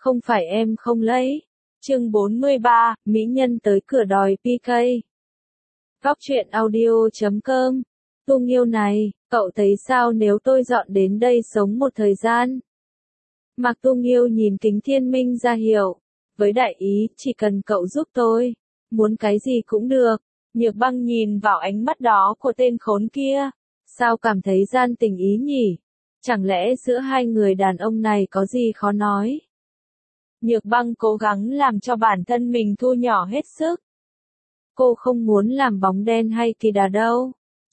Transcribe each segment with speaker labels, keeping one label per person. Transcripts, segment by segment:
Speaker 1: không phải em không lấy. Chương 43, Mỹ nhân tới cửa đòi PK. Góc truyện audio.com. Tu Nghiêu này, cậu thấy sao nếu tôi dọn đến đây sống một thời gian? Mạc Tu Nghiêu nhìn Kính Thiên Minh ra hiệu, với đại ý, chỉ cần cậu giúp tôi, muốn cái gì cũng được. Nhược Băng nhìn vào ánh mắt đó của tên khốn kia, sao cảm thấy gian tình ý nhỉ? Chẳng lẽ giữa hai người đàn ông này có gì khó nói? Nhược Băng cố gắng làm cho bản thân mình thu nhỏ hết sức. Cô không muốn làm bóng đen hay kỳ đà đâu.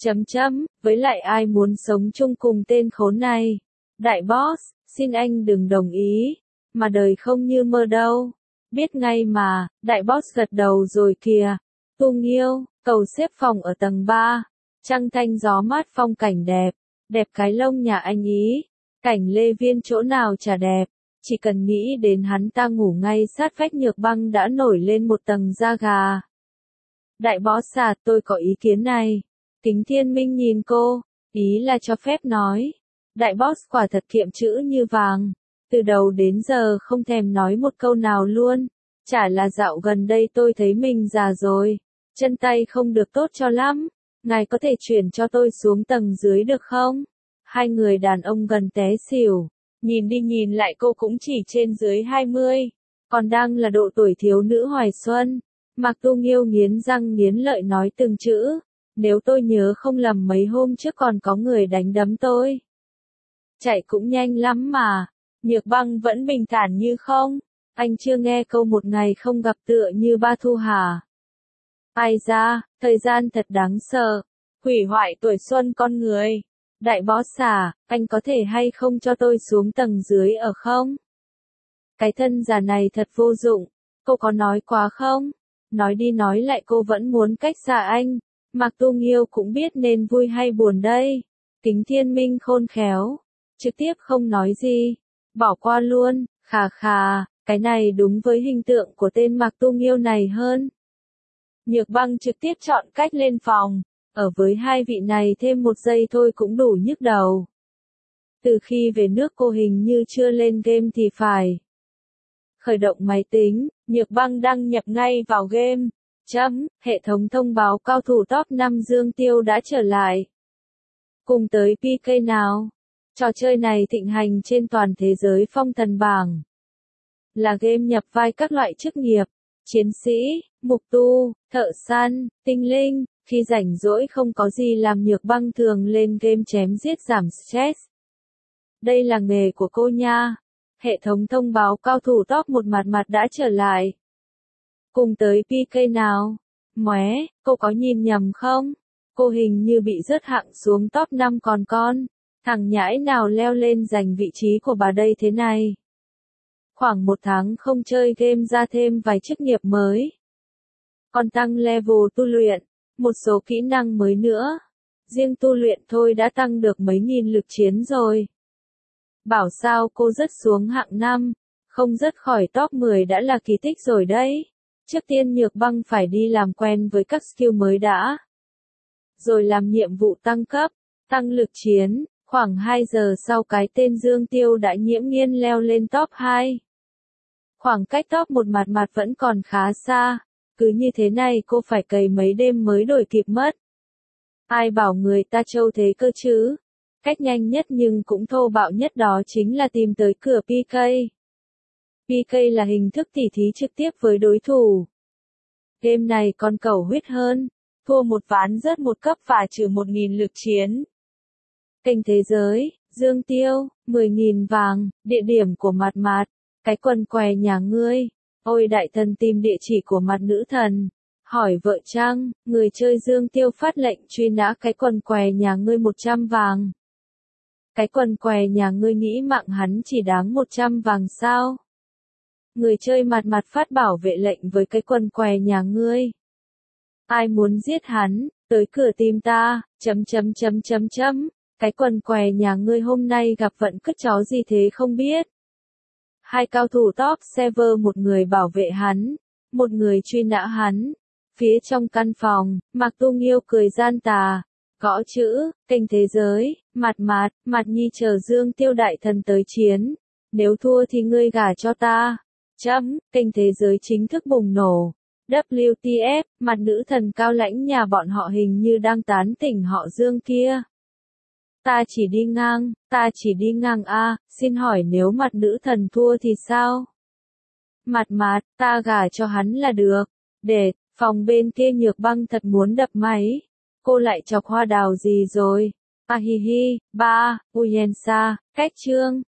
Speaker 1: Với lại ai muốn sống chung cùng tên khốn này? Đại boss, xin anh đừng đồng ý, mà đời không như mơ đâu. Biết ngay mà, đại boss gật đầu rồi kìa. Tu Nghiêu, cầu xếp phòng ở tầng 3. Trăng thanh gió mát phong cảnh đẹp, đẹp cái lông nhà anh ý. Cảnh Lê Viên chỗ nào chả đẹp, chỉ cần nghĩ đến hắn ta ngủ ngay sát vách Nhược Băng đã nổi lên một tầng da gà. Đại boss à, tôi có ý kiến này. Kính Thiên Minh nhìn cô, ý là cho phép nói. Đại boss quả thật kiệm chữ như vàng, từ đầu đến giờ không thèm nói một câu nào luôn. Chả là dạo gần đây tôi thấy mình già rồi, chân tay không được tốt cho lắm. Ngài có thể chuyển cho tôi xuống tầng dưới được không? Hai người đàn ông gần té xỉu, nhìn đi nhìn lại cô cũng chỉ trên dưới 20, còn đang là độ tuổi thiếu nữ hoài xuân. Mạc Tu Nghiêu nghiến răng nghiến lợi nói từng chữ, nếu tôi nhớ không lầm mấy hôm trước còn có người đánh đấm tôi. Chạy cũng nhanh lắm mà. Nhược Băng vẫn bình thản như không. Anh chưa nghe câu một ngày không gặp tựa như ba thu hả? Ai ra, thời gian thật đáng sợ, hủy hoại tuổi xuân con người. Đại boss à, anh có thể hay không cho tôi xuống tầng dưới ở không? Cái thân già này thật vô dụng, cô có nói quá không? Nói đi nói lại cô vẫn muốn cách xa anh. Mạc Tu Nghiêu cũng biết nên vui hay buồn đây. Kính Thiên Minh khôn khéo, trực tiếp không nói gì, bỏ qua luôn. Khà khà, cái này đúng với hình tượng của tên Mạc Tu Nghiêu này hơn. Nhược Băng trực tiếp chọn cách lên phòng, ở với hai vị này thêm một giây thôi cũng đủ nhức đầu. Từ khi về nước cô hình như chưa lên game thì phải. Khởi động máy tính, Nhược Băng đăng nhập ngay vào game. Hệ thống thông báo cao thủ top 5 Dương Tiêu đã trở lại. Cùng tới PK nào. Trò chơi này thịnh hành trên toàn thế giới phong thần bảng. Là game nhập vai các loại chức nghiệp, chiến sĩ, mục tu, thợ săn, tinh linh. Khi rảnh rỗi không có gì làm Nhược Băng thường lên game chém giết giảm stress. Đây là nghề của cô nha. Hệ thống thông báo cao thủ top một mặt đã trở lại. Cùng tới PK nào. Móe, cô có nhìn nhầm không? Cô hình như bị rớt hạng xuống top 5 còn con. Thằng nhãi nào leo lên giành vị trí của bà đây thế này? Khoảng 1 tháng không chơi game ra thêm vài chức nghiệp mới. Còn tăng level tu luyện, một số kỹ năng mới nữa. Riêng tu luyện thôi đã tăng được mấy nghìn lực chiến rồi. Bảo sao cô rớt xuống hạng 5, không rớt khỏi top 10 đã là kỳ tích rồi đấy. Trước tiên Nhược Băng phải đi làm quen với các skill mới đã. Rồi làm nhiệm vụ tăng cấp, tăng lực chiến. Khoảng 2 giờ sau cái tên Dương Tiêu đã nhiễm nhiên leo lên top 2. Khoảng cách top một mặt vẫn còn khá xa. Cứ như thế này cô phải cày mấy đêm mới đổi kịp mất. Ai bảo người ta trâu thế cơ chứ? Cách nhanh nhất nhưng cũng thô bạo nhất đó chính là tìm tới cửa PK. PK là hình thức tỉ thí trực tiếp với đối thủ. Game này còn cẩu huyết hơn, thua một ván rớt một cấp và trừ 1.000 lực chiến. Kênh thế giới, Dương Tiêu, 10.000 vàng, địa điểm của mặt, cái quần què nhà ngươi. Ôi đại thần tìm địa chỉ của mặt nữ thần. Hỏi vợ Trăng, người chơi Dương Tiêu phát lệnh truy nã cái quần què nhà ngươi 100 vàng. Cái quần què nhà ngươi nghĩ mạng hắn chỉ đáng 100 vàng sao? Người chơi mặt phát bảo vệ lệnh với cái quần què nhà ngươi. Ai muốn giết hắn, tới cửa tìm ta, Cái quần què nhà ngươi hôm nay gặp vận cứt chó gì thế không biết. Hai cao thủ top server, một người bảo vệ hắn, một người truy nã hắn. Phía trong căn phòng, Mạc Tu Nghiêu cười gian tà, gõ chữ, kênh thế giới, mặt nhi chờ Dương Tiêu đại thần tới chiến. Nếu thua thì ngươi gả cho ta, Kênh thế giới chính thức bùng nổ. WTF, mặt nữ thần cao lãnh nhà bọn họ hình như đang tán tỉnh họ Dương kia. Ta chỉ đi ngang a, xin hỏi nếu mặt nữ thần thua thì sao? Mặt, ta gả cho hắn là được. Để, phòng bên kia Nhược Băng thật muốn đập máy. Cô lại chọc hoa đào gì rồi? Hi, ba, Uyensa, cách chương.